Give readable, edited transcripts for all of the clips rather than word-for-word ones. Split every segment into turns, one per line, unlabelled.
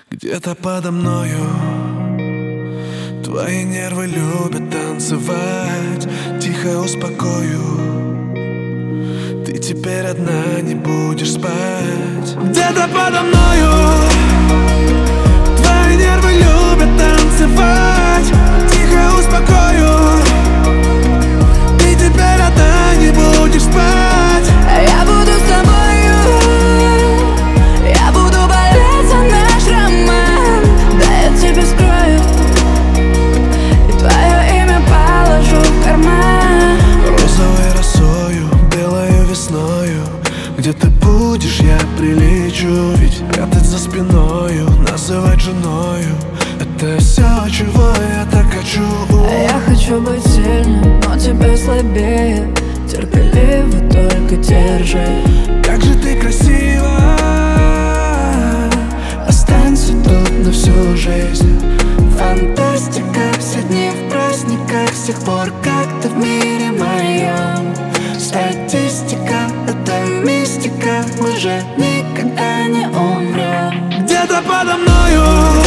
Где-то подо мною твои нервы любят танцевать. Тихо успокою, ты теперь одна не будешь спать. Где-то подо мною твои нервы любят танцевать. Тихо успокою, ты теперь одна не будешь спать.
Я буду с тобою, я буду болеть за наш роман. Да я тебя скрою, и твое имя положу в карман.
Розовой росою, белою весною, где ты будешь, я прилечу. Ведь прятать за спиною, называть женою — это все, чего я так хочу.
Я хочу быть сильным, но тебя слабее. Терпеливо только держи.
Как же ты красива,
Останься тут на всю жизнь. Фантастика, все дни в праздниках, с тех пор, как ты в мире моем. Статистика, это мистика, мы же никогда не умрем.
где-то подо мною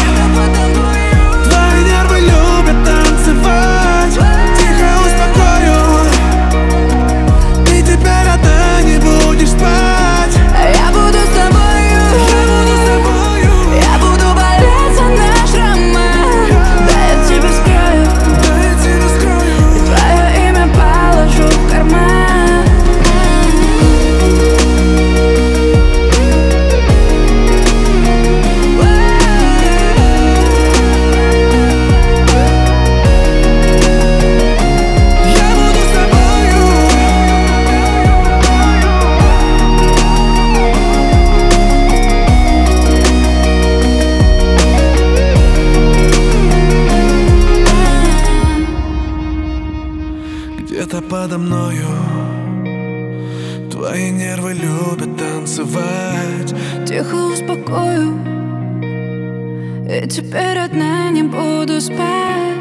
твои нервы любят танцевать. Тихо успокою, ты теперь одна не будешь спать.
Я буду с тобою, я буду болеть за наш роман. Да я тебя скрою, и твое имя положу в карман.
Я буду с тобою. Где-то подо мною твои нервы любят танцевать.
Тихо успокою, и теперь одна не буду спать.